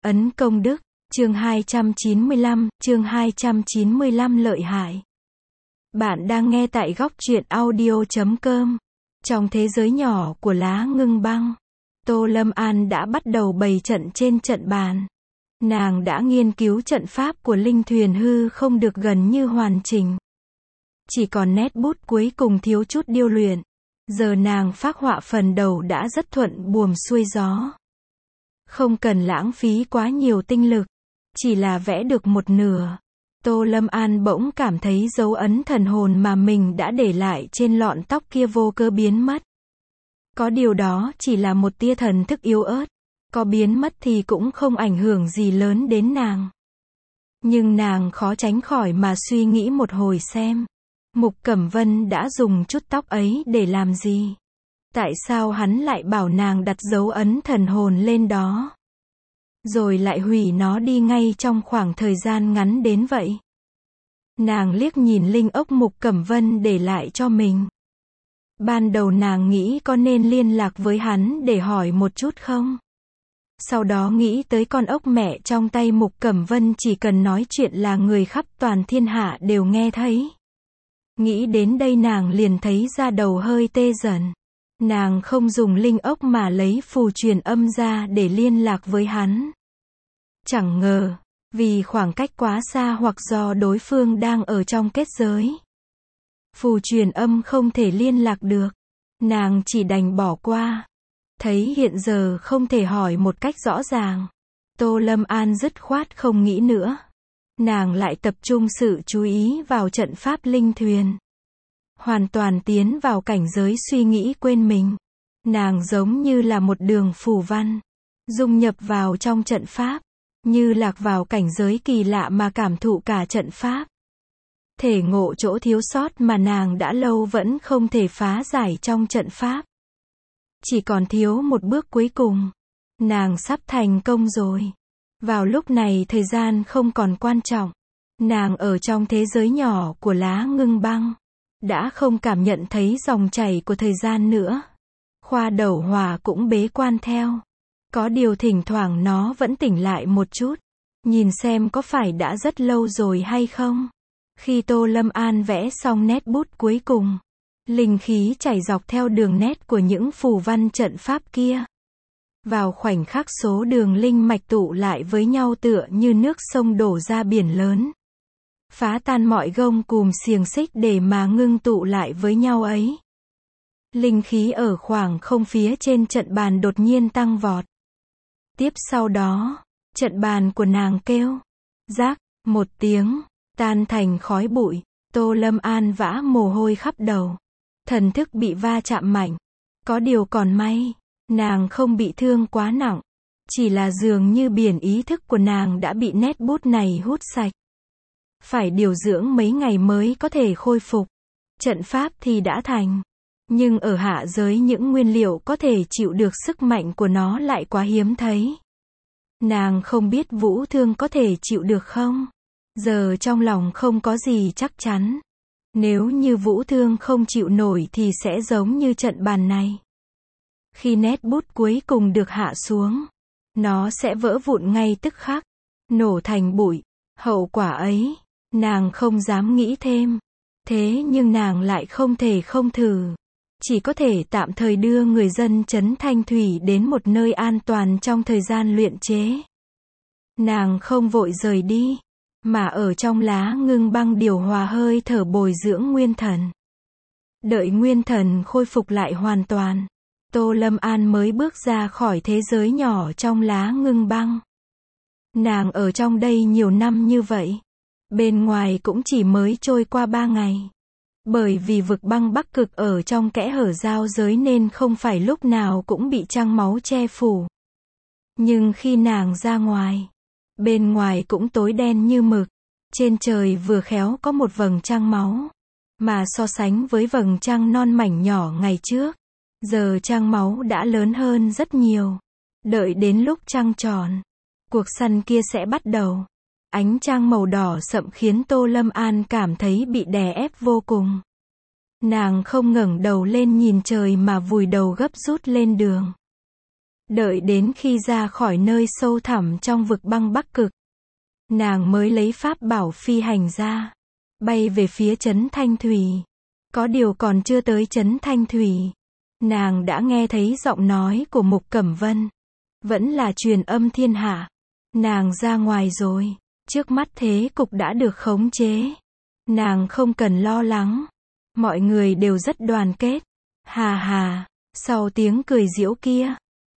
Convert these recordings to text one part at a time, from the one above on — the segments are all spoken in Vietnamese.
Ấn công đức, chương 295 lợi hại. Bạn đang nghe tại góc truyện audio.com. Trong thế giới nhỏ của lá ngưng băng, Tô Lâm An đã bắt đầu bày trận trên trận bàn. Nàng đã nghiên cứu trận pháp của linh thuyền hư không được gần như hoàn chỉnh. Chỉ còn nét bút cuối cùng thiếu chút điêu luyện. Giờ nàng phác họa phần đầu đã rất thuận buồm xuôi gió. Không cần lãng phí quá nhiều tinh lực. Chỉ là vẽ được một nửa. Tô Lâm An bỗng cảm thấy dấu ấn thần hồn mà mình đã để lại trên lọn tóc kia vô cơ biến mất. Có điều đó chỉ là một tia thần thức yếu ớt. Có biến mất thì cũng không ảnh hưởng gì lớn đến nàng. Nhưng nàng khó tránh khỏi mà suy nghĩ một hồi xem. Mục Cẩm Vân đã dùng chút tóc ấy để làm gì? Tại sao hắn lại bảo nàng đặt dấu ấn thần hồn lên đó? Rồi lại hủy nó đi ngay trong khoảng thời gian ngắn đến vậy. Nàng liếc nhìn linh ốc Mục Cẩm Vân để lại cho mình. Ban đầu nàng nghĩ có nên liên lạc với hắn để hỏi một chút không? Sau đó nghĩ tới con ốc mẹ trong tay Mục Cẩm Vân chỉ cần nói chuyện là người khắp toàn thiên hạ đều nghe thấy. Nghĩ đến đây nàng liền thấy da đầu hơi tê dần. Nàng không dùng linh ốc mà lấy phù truyền âm ra để liên lạc với hắn. Chẳng ngờ, vì khoảng cách quá xa hoặc do đối phương đang ở trong kết giới. Phù truyền âm không thể liên lạc được. Nàng chỉ đành bỏ qua. Thấy hiện giờ không thể hỏi một cách rõ ràng. Tô Lâm An dứt khoát không nghĩ nữa. Nàng lại tập trung sự chú ý vào trận pháp linh thuyền. Hoàn toàn tiến vào cảnh giới suy nghĩ quên mình. Nàng giống như là một đường phù văn. Dung nhập vào trong trận pháp. Như lạc vào cảnh giới kỳ lạ mà cảm thụ cả trận pháp. Thể ngộ chỗ thiếu sót mà nàng đã lâu vẫn không thể phá giải trong trận pháp. Chỉ còn thiếu một bước cuối cùng. Nàng sắp thành công rồi. Vào lúc này thời gian không còn quan trọng. Nàng ở trong thế giới nhỏ của lá ngưng băng. Đã không cảm nhận thấy dòng chảy của thời gian nữa. Khoa Đẩu Hòa cũng bế quan theo. Có điều thỉnh thoảng nó vẫn tỉnh lại một chút. Nhìn xem có phải đã rất lâu rồi hay không. Khi Tô Lâm An vẽ xong nét bút cuối cùng. Linh khí chảy dọc theo đường nét của những phù văn trận pháp kia. Vào khoảnh khắc số đường linh mạch tụ lại với nhau tựa như nước sông đổ ra biển lớn. Phá tan mọi gông cùm xiềng xích để mà ngưng tụ lại với nhau ấy. Linh khí ở khoảng không phía trên trận bàn đột nhiên tăng vọt. Tiếp sau đó, trận bàn của nàng kêu. Rác, một tiếng, tan thành khói bụi. Tô Lâm An vã mồ hôi khắp đầu. Thần thức bị va chạm mạnh. Có điều còn may, nàng không bị thương quá nặng. Chỉ là dường như biển ý thức của nàng đã bị nét bút này hút sạch. Phải điều dưỡng mấy ngày mới có thể khôi phục. Trận pháp thì đã thành. Nhưng ở hạ giới những nguyên liệu có thể chịu được sức mạnh của nó lại quá hiếm thấy. Nàng không biết Vũ Thương có thể chịu được không? Giờ trong lòng không có gì chắc chắn. Nếu như Vũ Thương không chịu nổi thì sẽ giống như trận bàn này. Khi nét bút cuối cùng được hạ xuống, nó sẽ vỡ vụn ngay tức khắc, nổ thành bụi. Hậu quả ấy, nàng không dám nghĩ thêm. Thế nhưng nàng lại không thể không thử. Chỉ có thể tạm thời đưa người dân trấn Thanh Thủy đến một nơi an toàn trong thời gian luyện chế. Nàng không vội rời đi, mà ở trong lá ngưng băng điều hòa hơi thở bồi dưỡng nguyên thần. Đợi nguyên thần khôi phục lại hoàn toàn, Tô Lâm An mới bước ra khỏi thế giới nhỏ trong lá ngưng băng. Nàng ở trong đây nhiều năm như vậy. Bên ngoài cũng chỉ mới trôi qua 3 ngày. Bởi vì vực băng Bắc Cực ở trong kẽ hở giao giới nên không phải lúc nào cũng bị trăng máu che phủ. Nhưng khi nàng ra ngoài, bên ngoài cũng tối đen như mực. Trên trời vừa khéo có một vầng trăng máu. Mà so sánh với vầng trăng non mảnh nhỏ ngày trước, giờ trăng máu đã lớn hơn rất nhiều. Đợi đến lúc trăng tròn, cuộc săn kia sẽ bắt đầu. Ánh trăng màu đỏ sậm khiến Tô Lâm An cảm thấy bị đè ép vô cùng. Nàng không ngẩng đầu lên nhìn trời mà vùi đầu gấp rút lên đường. Đợi đến khi ra khỏi nơi sâu thẳm trong vực băng Bắc Cực, nàng mới lấy pháp bảo phi hành ra, bay về phía trấn Thanh Thủy. Có điều còn chưa tới trấn Thanh Thủy, nàng đã nghe thấy giọng nói của Mục Cẩm Vân. Vẫn là truyền âm thiên hạ. Nàng ra ngoài rồi. Trước mắt thế cục đã được khống chế. Nàng không cần lo lắng. Mọi người đều rất đoàn kết. Hà hà, sau tiếng cười giễu kia,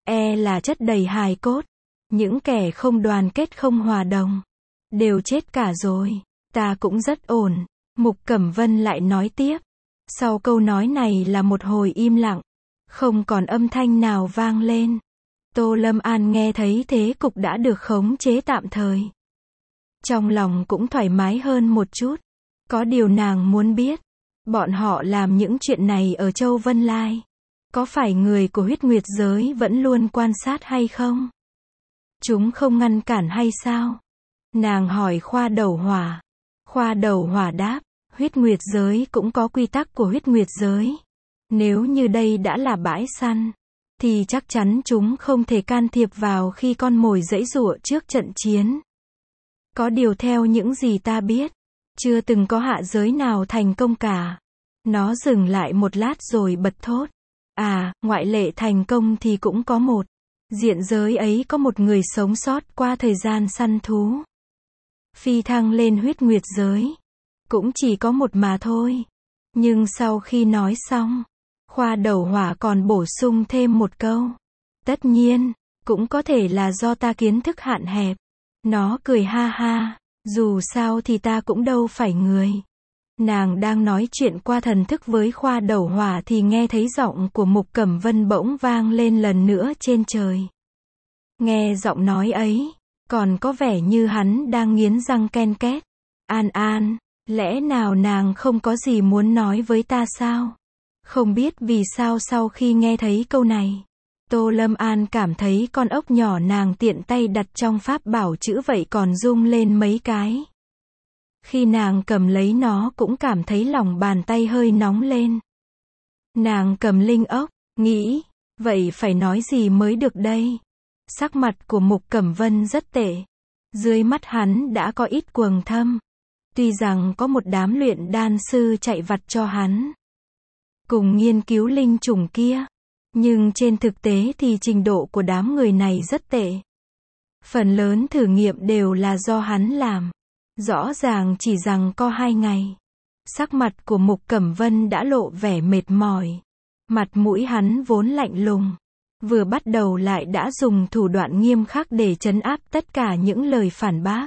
là chất đầy hài cốt. Những kẻ không đoàn kết không hòa đồng, đều chết cả rồi. Ta cũng rất ổn. Mục Cẩm Vân lại nói tiếp. Sau câu nói này là một hồi im lặng. Không còn âm thanh nào vang lên. Tô Lâm An nghe thấy thế cục đã được khống chế tạm thời. Trong lòng cũng thoải mái hơn một chút. Có điều nàng muốn biết, bọn họ làm những chuyện này ở Châu Vân Lai, có phải người của huyết nguyệt giới vẫn luôn quan sát hay không? Chúng không ngăn cản hay sao? Nàng hỏi Khoa Đầu Hỏa. Khoa Đầu Hỏa đáp, huyết nguyệt giới cũng có quy tắc của huyết nguyệt giới. Nếu như đây đã là bãi săn, thì chắc chắn chúng không thể can thiệp vào khi con mồi giãy giụa trước trận chiến. Có điều theo những gì ta biết, chưa từng có hạ giới nào thành công cả. Nó dừng lại một lát rồi bật thốt. À, ngoại lệ thành công thì cũng có một. Diện giới ấy có một người sống sót qua thời gian săn thú, phi thăng lên huyết nguyệt giới. Cũng chỉ có một mà thôi. Nhưng sau khi nói xong, Khoa Đầu Hỏa còn bổ sung thêm một câu. Tất nhiên, cũng có thể là do ta kiến thức hạn hẹp. Nó cười ha ha. Dù sao thì ta cũng đâu phải người. Nàng đang nói chuyện qua thần thức với Khoa Đầu Hỏa thì nghe thấy giọng của Mục Cẩm Vân bỗng vang lên lần nữa trên trời. Nghe giọng nói ấy, còn có vẻ như hắn đang nghiến răng ken két. An An, lẽ nào nàng không có gì muốn nói với ta sao? Không biết vì sao sau khi nghe thấy câu này, Tô Lâm An cảm thấy con ốc nhỏ nàng tiện tay đặt trong pháp bảo chữ vậy còn rung lên mấy cái. Khi nàng cầm lấy nó cũng cảm thấy lòng bàn tay hơi nóng lên. Nàng cầm linh ốc, nghĩ, vậy phải nói gì mới được đây? Sắc mặt của Mục Cẩm Vân rất tệ. Dưới mắt hắn đã có ít quầng thâm. Tuy rằng có một đám luyện đan sư chạy vặt cho hắn, cùng nghiên cứu linh trùng kia, nhưng trên thực tế thì trình độ của đám người này rất tệ. Phần lớn thử nghiệm đều là do hắn làm. Rõ ràng chỉ rằng có 2 ngày, sắc mặt của Mục Cẩm Vân đã lộ vẻ mệt mỏi. Mặt mũi hắn vốn lạnh lùng, vừa bắt đầu lại đã dùng thủ đoạn nghiêm khắc để trấn áp tất cả những lời phản bác.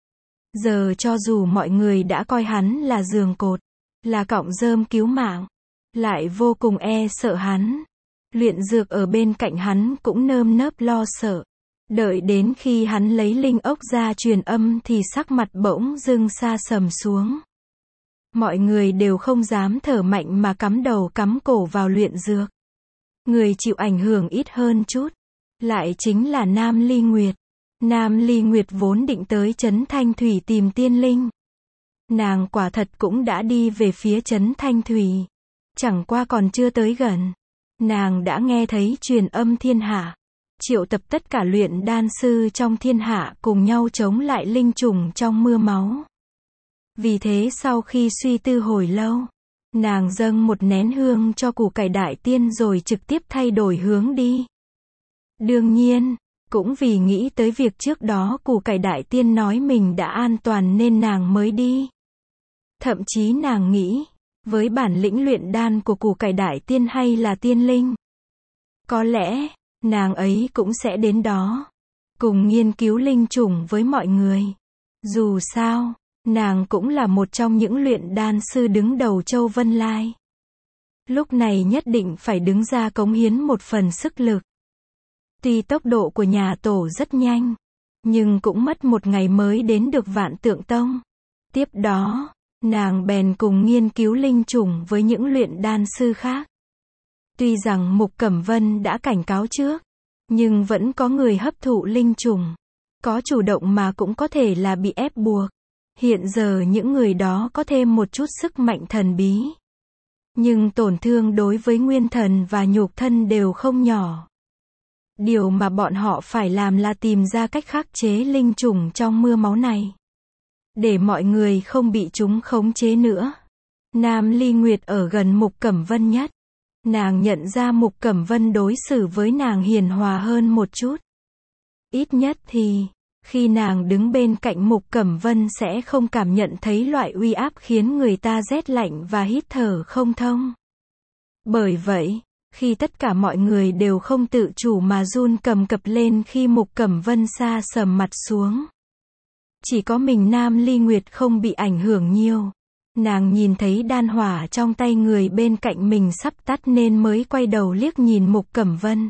Giờ cho dù mọi người đã coi hắn là giường cột, là cọng rơm cứu mạng, lại vô cùng sợ hắn. Luyện dược ở bên cạnh hắn cũng nơm nớp lo sợ. Đợi đến khi hắn lấy linh ốc ra truyền âm thì sắc mặt bỗng dưng sa sầm xuống. Mọi người đều không dám thở mạnh mà cắm đầu cắm cổ vào luyện dược. Người chịu ảnh hưởng ít hơn chút, lại chính là Nam Ly Nguyệt. Nam Ly Nguyệt vốn định tới trấn Thanh Thủy tìm tiên linh. Nàng quả thật cũng đã đi về phía trấn Thanh Thủy. Chẳng qua còn chưa tới gần, nàng đã nghe thấy truyền âm thiên hạ, triệu tập tất cả luyện đan sư trong thiên hạ cùng nhau chống lại linh trùng trong mưa máu. Vì thế sau khi suy tư hồi lâu, nàng dâng một nén hương cho củ cải đại tiên rồi trực tiếp thay đổi hướng đi. Đương nhiên, cũng vì nghĩ tới việc trước đó củ cải đại tiên nói mình đã an toàn nên nàng mới đi. Thậm chí nàng nghĩ, với bản lĩnh luyện đan của củ cải đại tiên hay là tiên linh, có lẽ nàng ấy cũng sẽ đến đó, cùng nghiên cứu linh trùng với mọi người. Dù sao, nàng cũng là một trong những luyện đan sư đứng đầu Châu Vân Lai. Lúc này nhất định phải đứng ra cống hiến một phần sức lực. Tuy tốc độ của nhà tổ rất nhanh, nhưng cũng mất 1 ngày mới đến được Vạn Tượng Tông. Tiếp đó, nàng bèn cùng nghiên cứu linh trùng với những luyện đan sư khác. Tuy rằng Mục Cẩm Vân đã cảnh cáo trước, nhưng vẫn có người hấp thụ linh trùng. Có chủ động mà cũng có thể là bị ép buộc. Hiện giờ những người đó có thêm một chút sức mạnh thần bí, nhưng tổn thương đối với nguyên thần và nhục thân đều không nhỏ. Điều mà bọn họ phải làm là tìm ra cách khắc chế linh trùng trong mưa máu này. Để mọi người không bị chúng khống chế nữa. Nam Ly Nguyệt ở gần Mục Cẩm Vân nhất. Nàng nhận ra Mục Cẩm Vân đối xử với nàng hiền hòa hơn một chút. Ít nhất thì, khi nàng đứng bên cạnh Mục Cẩm Vân sẽ không cảm nhận thấy loại uy áp khiến người ta rét lạnh và hít thở không thông. Bởi vậy, khi tất cả mọi người đều không tự chủ mà run cầm cập lên khi Mục Cẩm Vân sa sầm mặt xuống. Chỉ có mình Nam Ly Nguyệt không bị ảnh hưởng nhiều. Nàng nhìn thấy đan hỏa trong tay người bên cạnh mình sắp tắt nên mới quay đầu liếc nhìn Mục Cẩm Vân.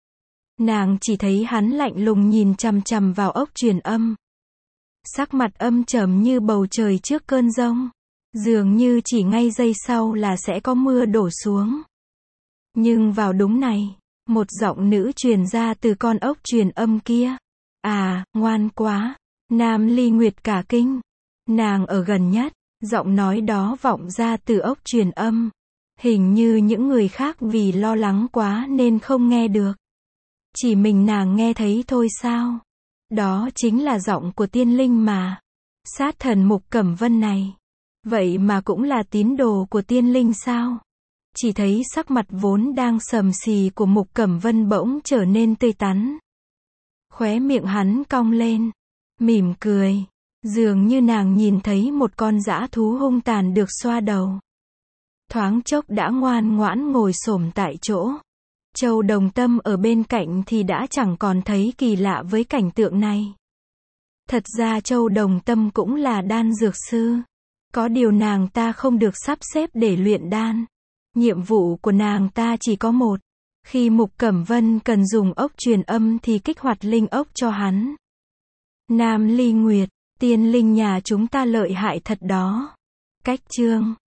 Nàng chỉ thấy hắn lạnh lùng nhìn chằm chằm vào ốc truyền âm. Sắc mặt âm trầm như bầu trời trước cơn giông. Dường như chỉ ngay giây sau là sẽ có mưa đổ xuống. Nhưng vào đúng này, một giọng nữ truyền ra từ con ốc truyền âm kia. À, ngoan quá. Nam Ly Nguyệt cả kinh. Nàng ở gần nhất, giọng nói đó vọng ra từ ốc truyền âm. Hình như những người khác vì lo lắng quá nên không nghe được. Chỉ mình nàng nghe thấy thôi sao? Đó chính là giọng của tiên linh mà. Sát thần Mục Cẩm Vân này. Vậy mà cũng là tín đồ của tiên linh sao? Chỉ thấy sắc mặt vốn đang sầm xì của Mục Cẩm Vân bỗng trở nên tươi tắn. Khóe miệng hắn cong lên. Mỉm cười. Dường như nàng nhìn thấy một con dã thú hung tàn được xoa đầu. Thoáng chốc đã ngoan ngoãn ngồi xổm tại chỗ. Châu Đồng Tâm ở bên cạnh thì đã chẳng còn thấy kỳ lạ với cảnh tượng này. Thật ra Châu Đồng Tâm cũng là đan dược sư. Có điều nàng ta không được sắp xếp để luyện đan. Nhiệm vụ của nàng ta chỉ có một. Khi Mục Cẩm Vân cần dùng ốc truyền âm thì kích hoạt linh ốc cho hắn. Nam Ly Nguyệt, tiên linh nhà chúng ta lợi hại thật đó. Cách chương